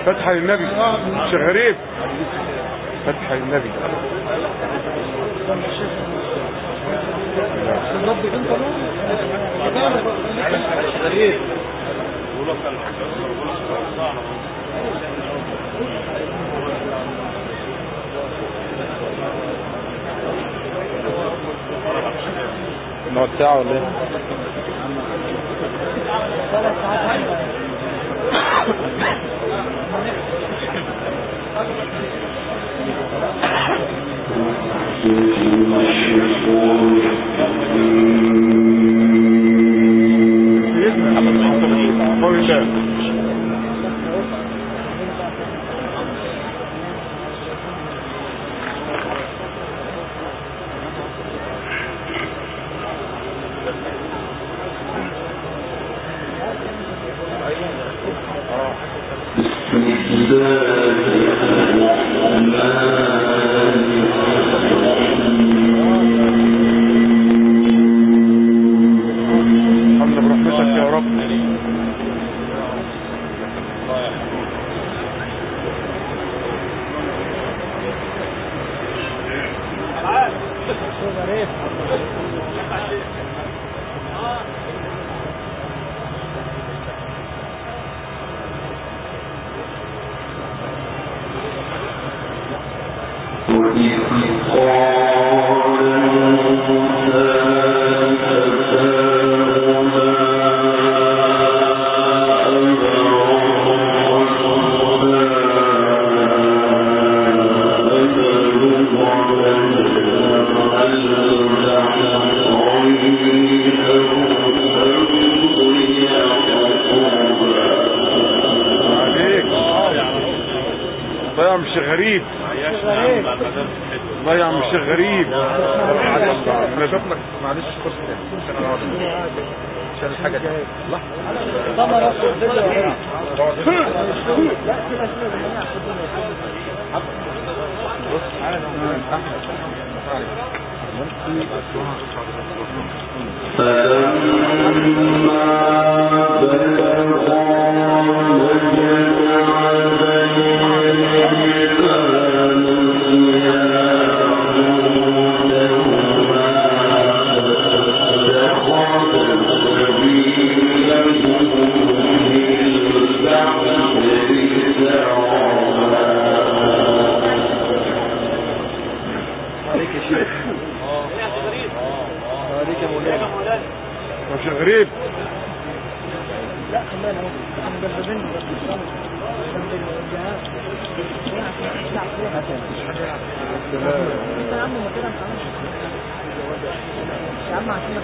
فتحة للنبي شيخ غريب، فتحة للنبي. النوع بتاعه ولا ايه؟ غريب الله يا عم الشيخ غريب. معلش فرصة تاني عشان الحاجة دي غريب. لا خلينا مجربين يا عم عشان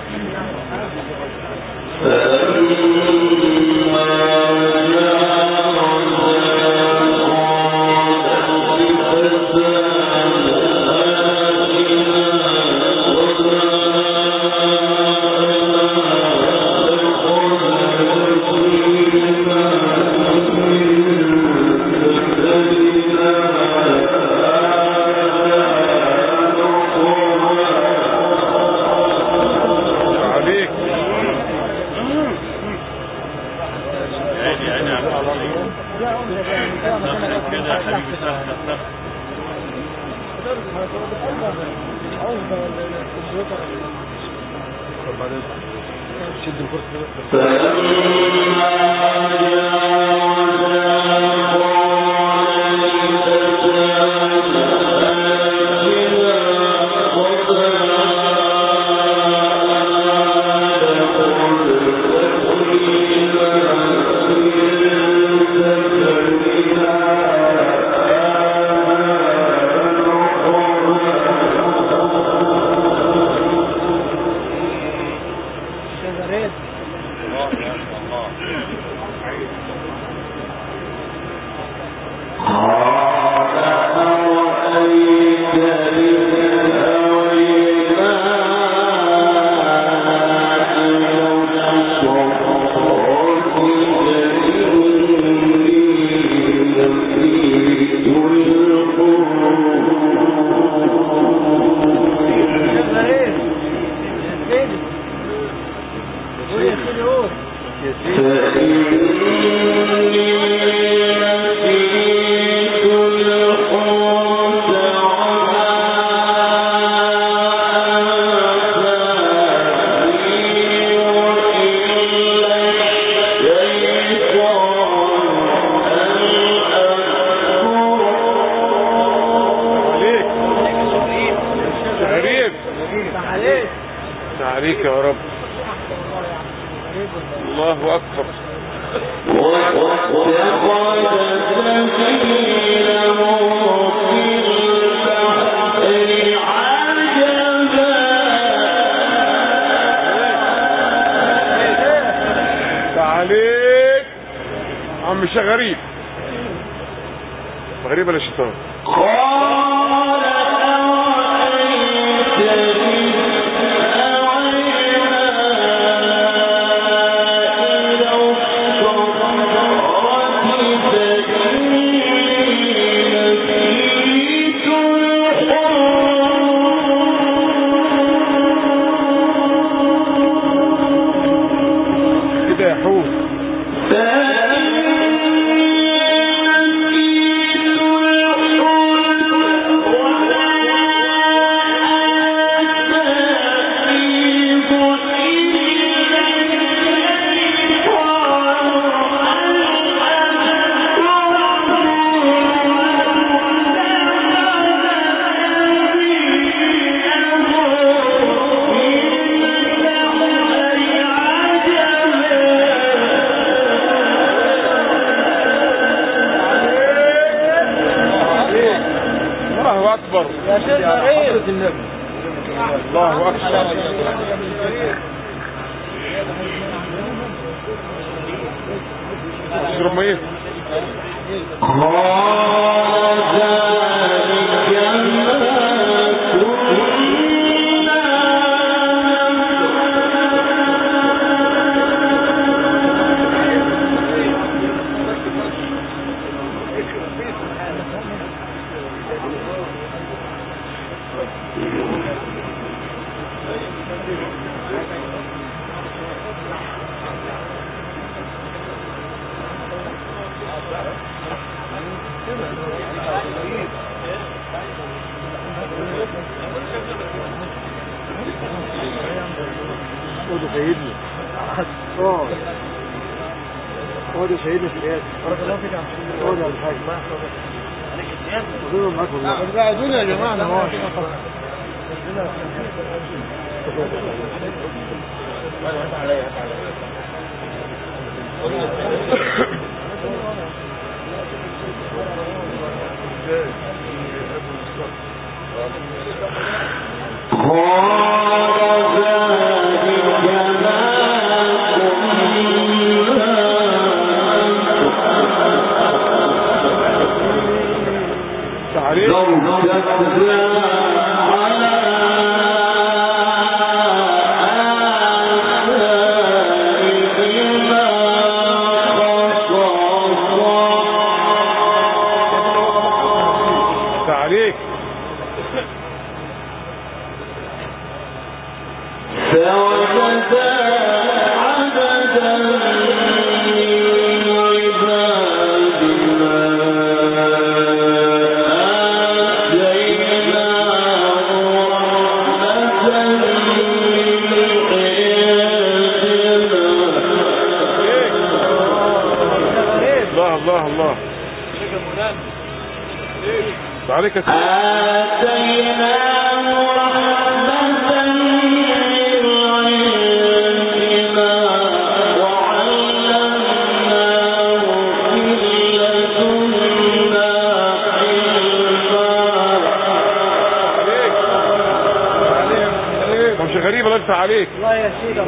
عليك يا رب. الله أكبر. عليك عم شغريب غريب ولا شيطان. كده يا حوت. الله أكبر يا شيخ غريب. الله أكبر. اشرب ميه. خدوا سيدنا خدوا سيدنا في اليد. بارك الله فيك يا عم. خدوا يا الحاج. خدوا معاكم الله. بعدونا يا جماعه. نواش عليك. الله الله عليك. مش غريب ولا انت عليك. الله يا سيدي.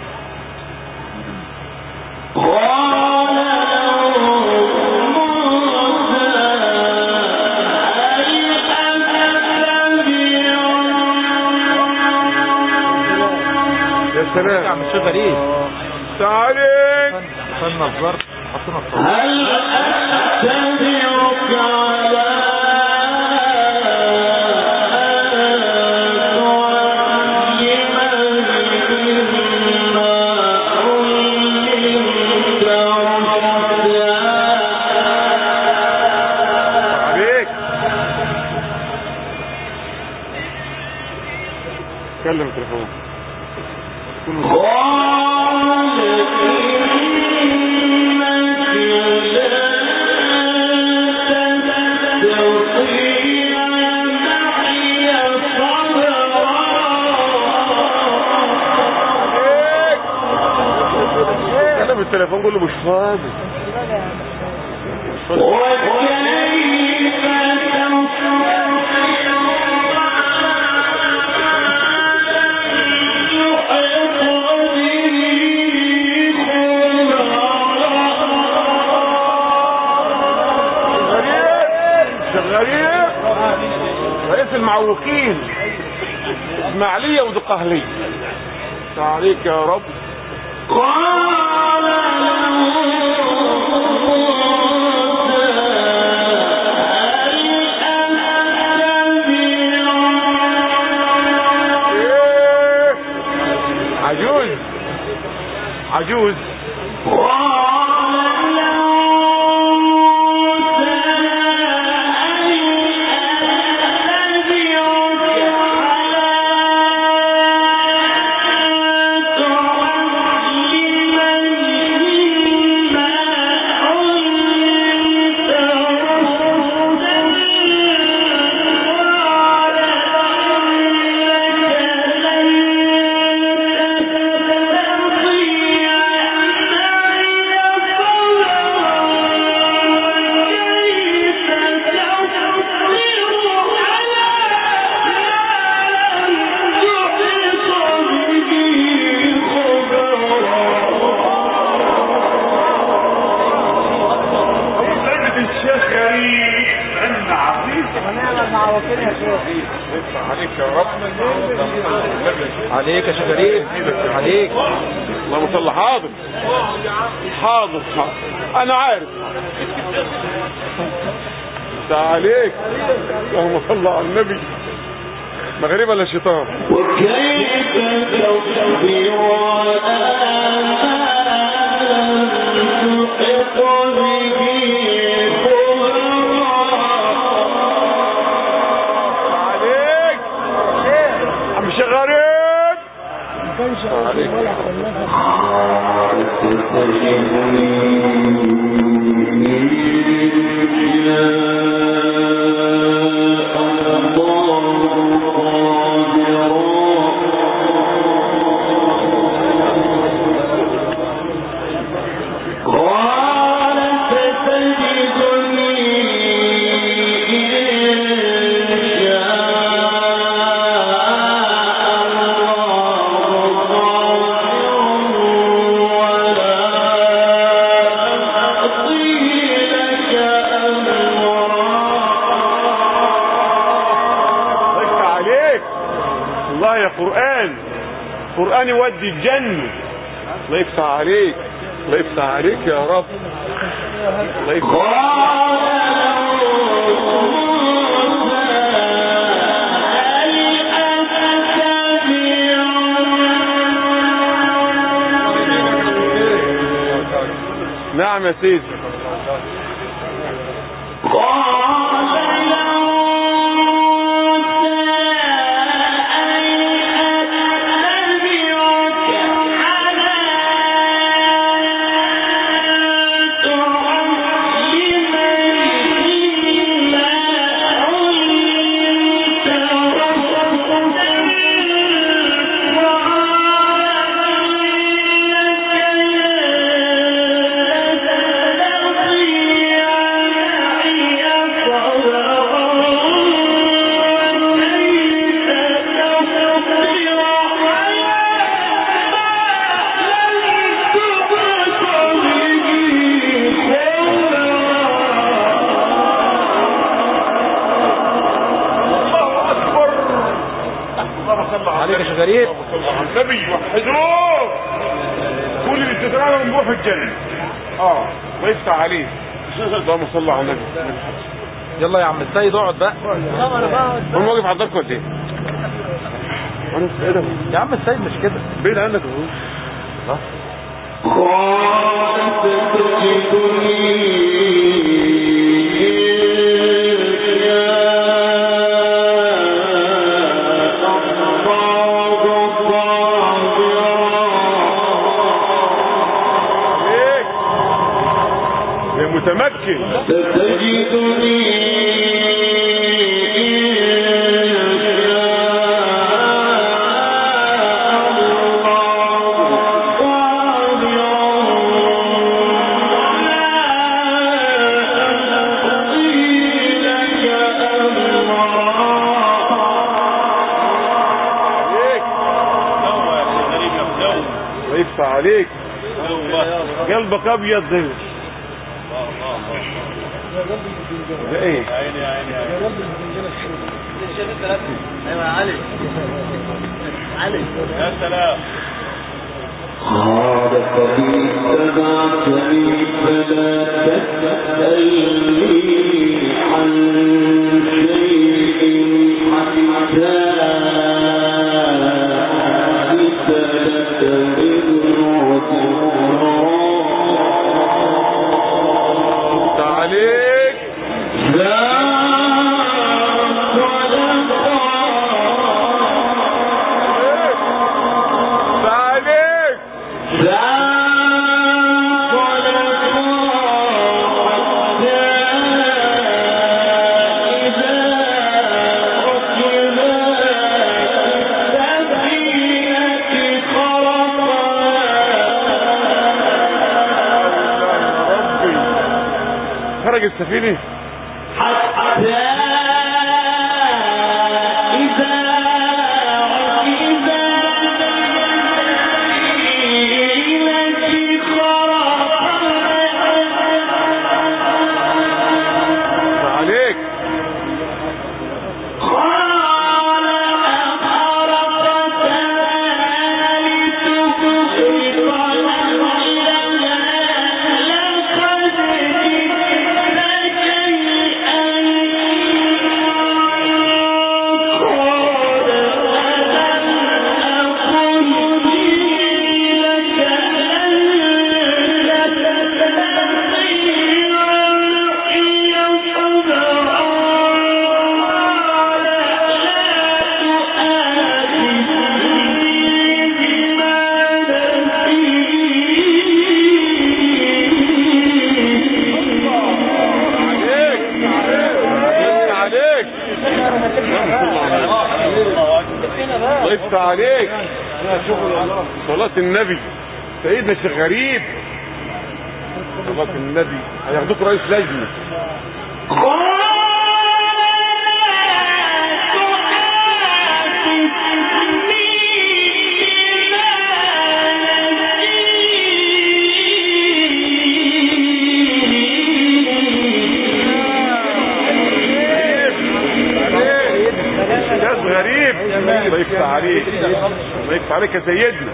سلام يا عم الشيخ غريب. تعالي فن الظرف حطينا الصوت. هل أتبعك على كلم التليفون. التليفون قول له مش فاضي. شغالين رئيس المعوقين اسماعيلية ودقهلية. عليك يا رب. عجوز عليك يا رب. عليك يا شيخ غريب عليك. اللهم صل. حاضر حاضر انا عارف. عليك. اللهم صل على النبي. مغرب ولا شيطان. وكيف تصبر قرآن يودي الجنة. الله يفتح عليك. الله يفتح عليك يا رب. الله يفتح. نعم يا سيدي. عليك يا شيخ غريب. النبي وحدوه. كل الاستدراج ونروح الجنة. ويفتح عليه. اللهم صل على النبي. يلا يا عم السيد اقعد بقى. هم واقف على الدرك ولا ايه؟ انا ايه ده؟ يا عم السيد مش كده بعيد عنك اهو. متمكن. عليك. قلبك ابيض ده ايه؟ ايوه يا علي. يا سلام. قال فإن اتبعتني فلا تسألني عن شيء حتى أحدث لك منه ذكرا. عليك. خرج السفينة حتى إذا عليك. ضيفت عليك صلاة النبي سيدنا الشيخ غريب. صلاة النبي هياخدوك رئيس لجنة. غريب ضيفت عليك. ضيفت عليك يا سيدنا.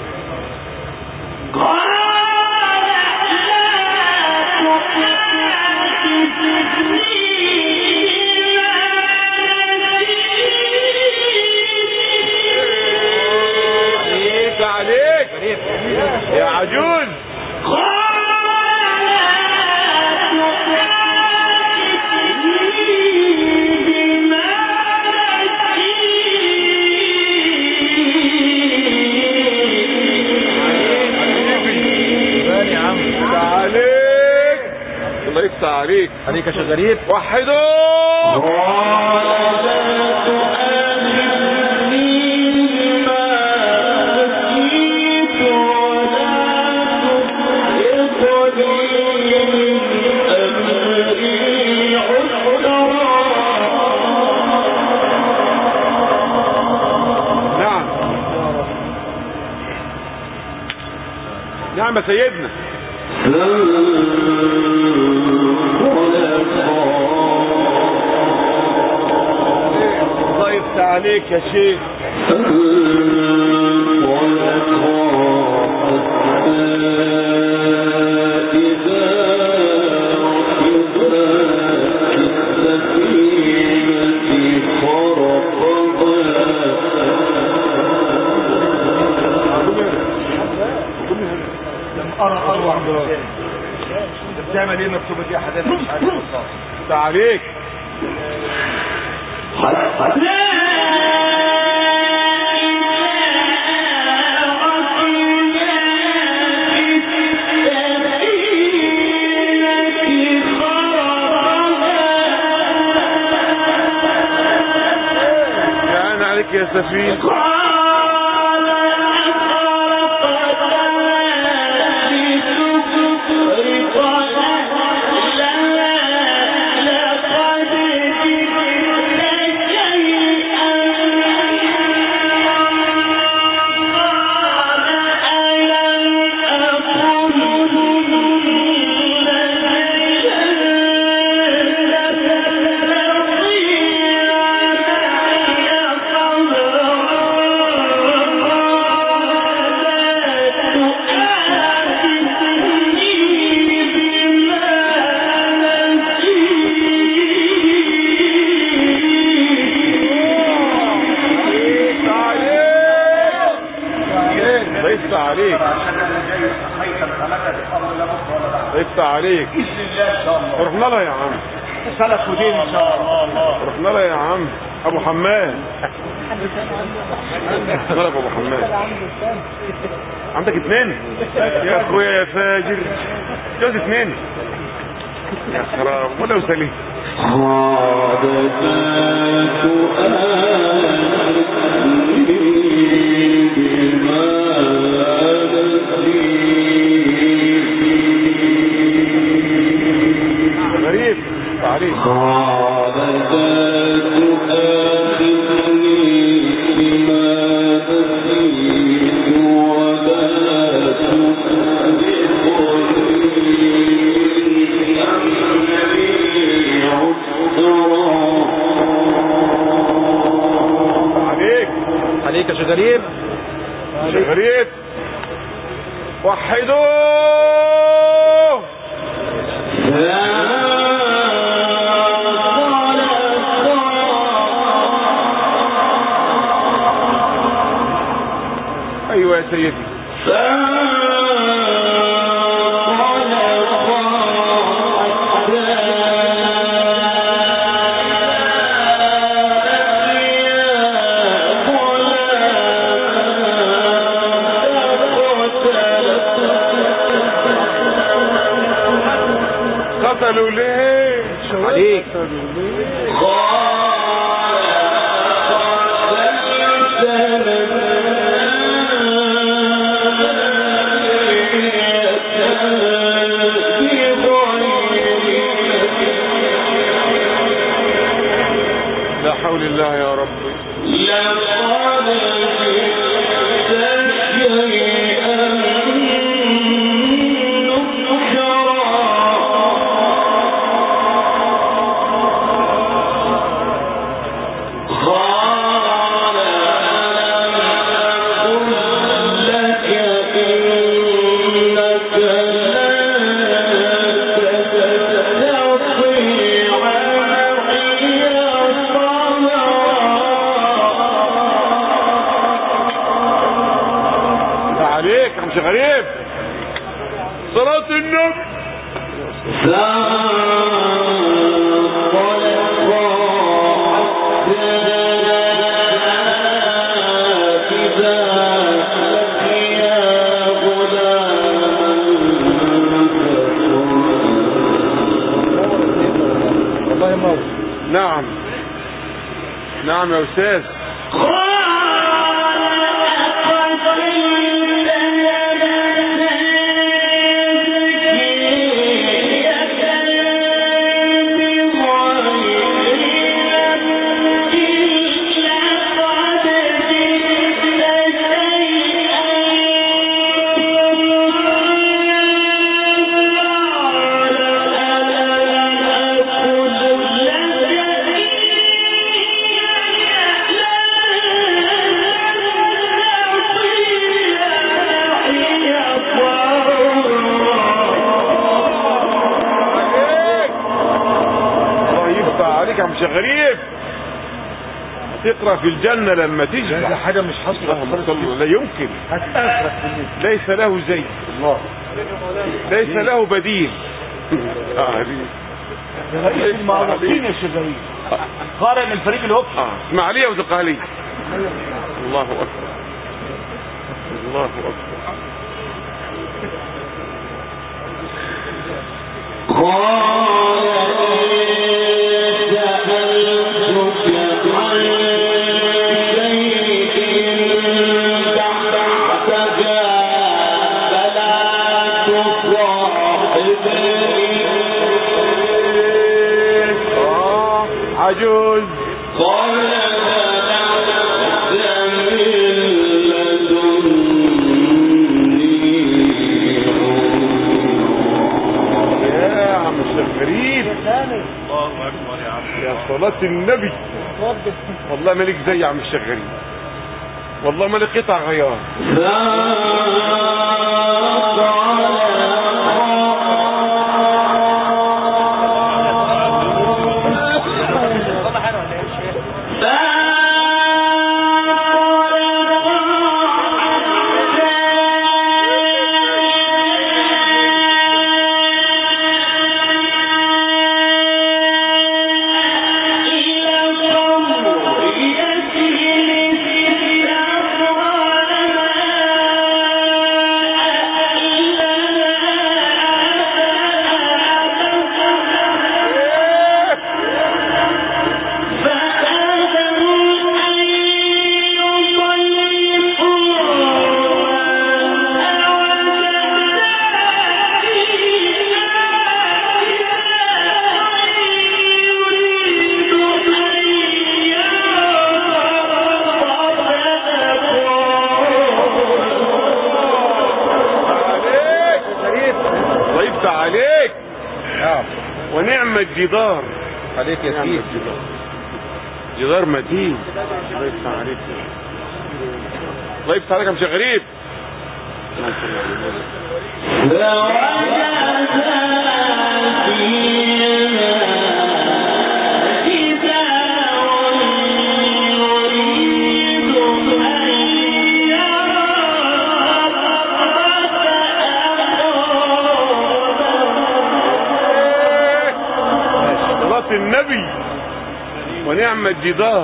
ضيفت عليك يا عجوز. الله يفتح عليك. عليك يا شيخ غريب. وحدوا. نعم نعم يا سيدنا. الله يفتح عليك يا شيخ. بتعمل ايه مكتوبه دي يا حضرتك؟ مش عارف ده عليك. يعني عليك يا سفينة. يفتح عليك. باذن الله ان شاء الله. رحنا لها يا عم. سلف ودين ان شاء الله. رحنا لها يا عم. ابو حماد. رحنا ابو حماد. عندك 2 يا اخويا يا فاجر. جوز 2 يا خراب ولو سليم. غريب عليك. عليك يا شيخ غريب. شيخ غريب وحدوه. ايوه يا سيدي. قتلوا ليه؟ عليك. لا حول الله يا رب. عليك يا مش غريب. صلاة النبي. نعم نعم يا أستاذ. عليك يا مش غريب. تقرأ في الجنة لما تجي. ده حاجة مش حصلة. لا يمكن. ليس له زي الله. ليس له بديل. المعروفين يا شيخ غريب. قارئ من فريق الهوكي. اسماعيلية وزقالية. الله أكبر. الله أكبر. عجوز. يا عم الشيخ غريب. الله اكبر يا عم. يا صلاة النبي. والله مالك زي يا عم الشيخ غريب. والله مالك قطع غيار. الجدار. عليك يا سيدي. جدار متين. الله يفتح عليك. الله يفتح عليك يا مش غريب. صلاة النبي ونعم الجدار.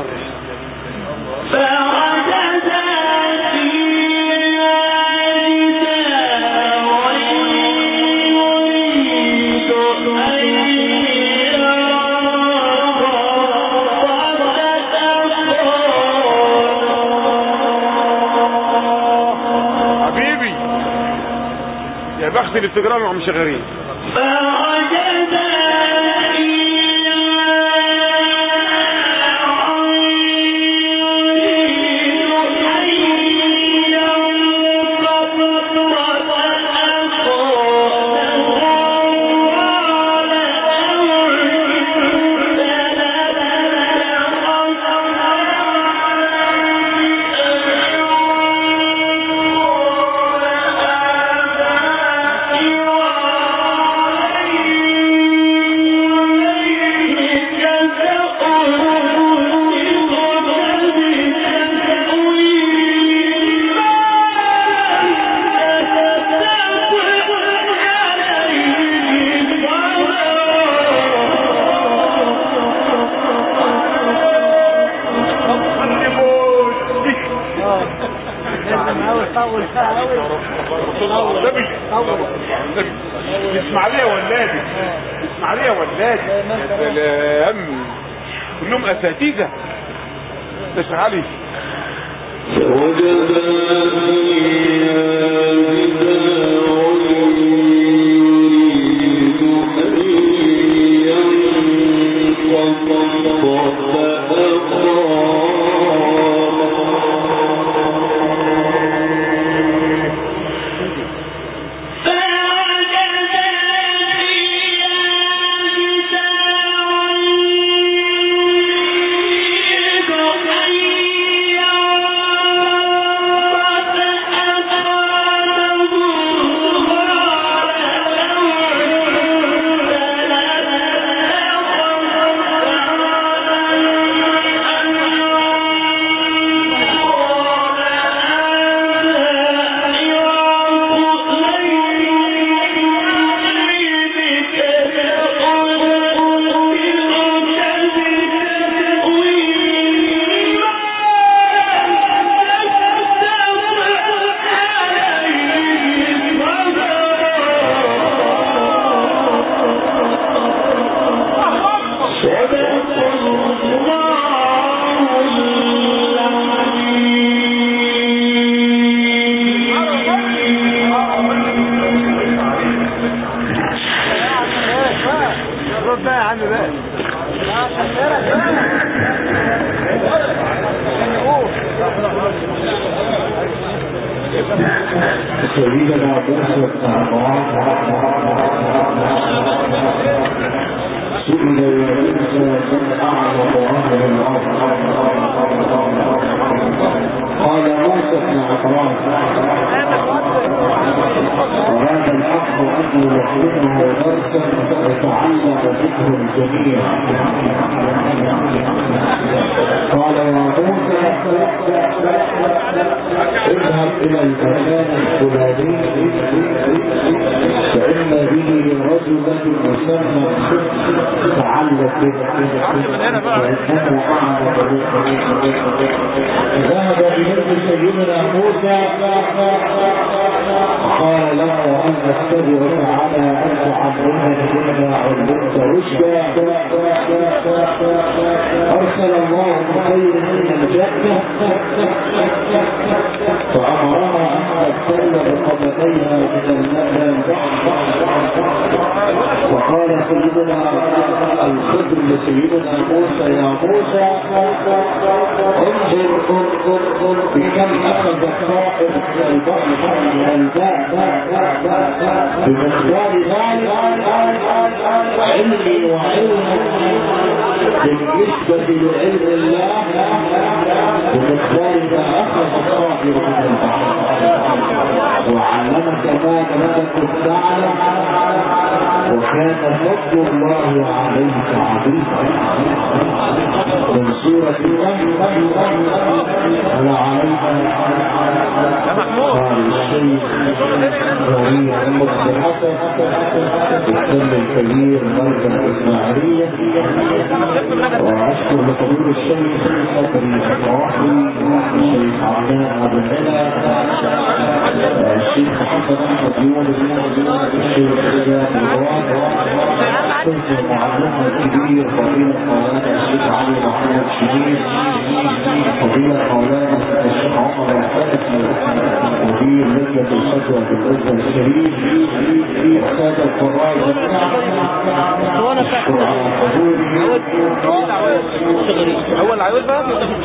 حبيبي يا بخت اللي بتجرى مع مشغرين. اسماعيلية ولادي. اسماعيلية ولادي. يا سلام كلهم اساتذة. ده شغالي. سيدنا موسى سئل يا من أعظم أهل الأرض؟ قال موسى بن عمران وهذا الحق أن يوحده درسا يتعلم به الجميع. قال يا موسى اذهب إلى المكان الفلاني فإن به رجلا يسمى تعلق فإنه أعلم. ذهب إليه سيدنا موسى قال له أن أتبعك على أن تعلمني مما علمت رشدا. أرسل الله خير من الجنة فأمرها أن تبتل بقدميها من الماء. وقال سيدنا الخضر لسيدنا موسى يا موسى انظر بكم أخذ الطائر من البحر الباب بمقدار ذلك علمي وعلمك بالنسبة لعلم الله بمقدار ما أخذ الصاحب من البحر وعلمك ما لم تكن تعلم وكان فضل الله عليك عظيما من سورة ولعليك قال الشيخ ربيع المصر حسن السن الكبير مرجع الإسماعيلية وأشكر لقبول الشيخ صدري الصواحي الشيخ عبدان أبو العلا الشيخ محمد أحمد يونس الشيخ رجاء الغوان كنت المعلم الكبير فضيلة مولانا الشيخ علي محمد شديد فضيلة مولانا الشيخ عمر الحسن مدير لجنة الفتوى بالأزهر الشريف السادة القراء أشكر على حضوري اول عاوز بقى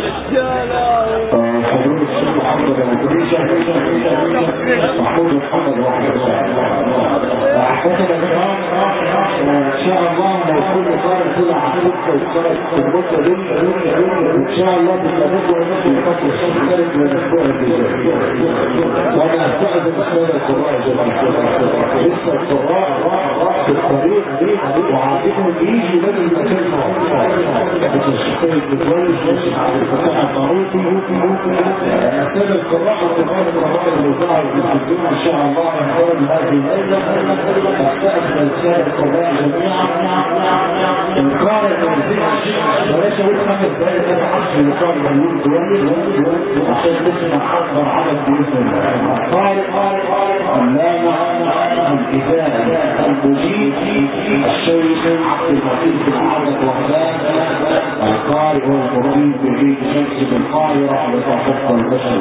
حضور الشيخ محمد المدريشة محمود محمد واحد أحسن الكرام إن شاء الله لو كل قارئ طلع عقيدة وقارئ في المدة دي إن شاء الله بتلاقوا ونفسي الفصل الشيخ خالد من الأسبوع الجاي وأنا أعتقد أن هذا القراء لسه القراء في الطريق وعاطفهم يجي لازم المكان الشيخين متولد الشيخ عبد الفتاح الطاروسي أساد القراء وقراء القراء الوزاعي بالتدين إن شاء الله يحضر هذه الليلة أستأذن السادة القراء جميعا القارئ بلاش أقول 5 دقائق أنا عشر لقاء مليون كويس عشان تسمع أكبر عدد بإذن الله القارئ علامة الكتاب المجيد الشيخ عبد المجيد بن عبد الوهاب القارئ والمريد بعيد شمس بالقاهرة لتحفظ البشر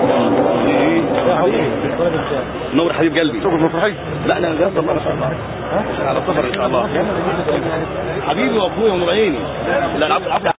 نور حبيب قلبي شوف المفرحي لا انا جاهز الله ان شاء الله على السفر ان شاء الله حبيبي واخويا ونور عيني لا العفو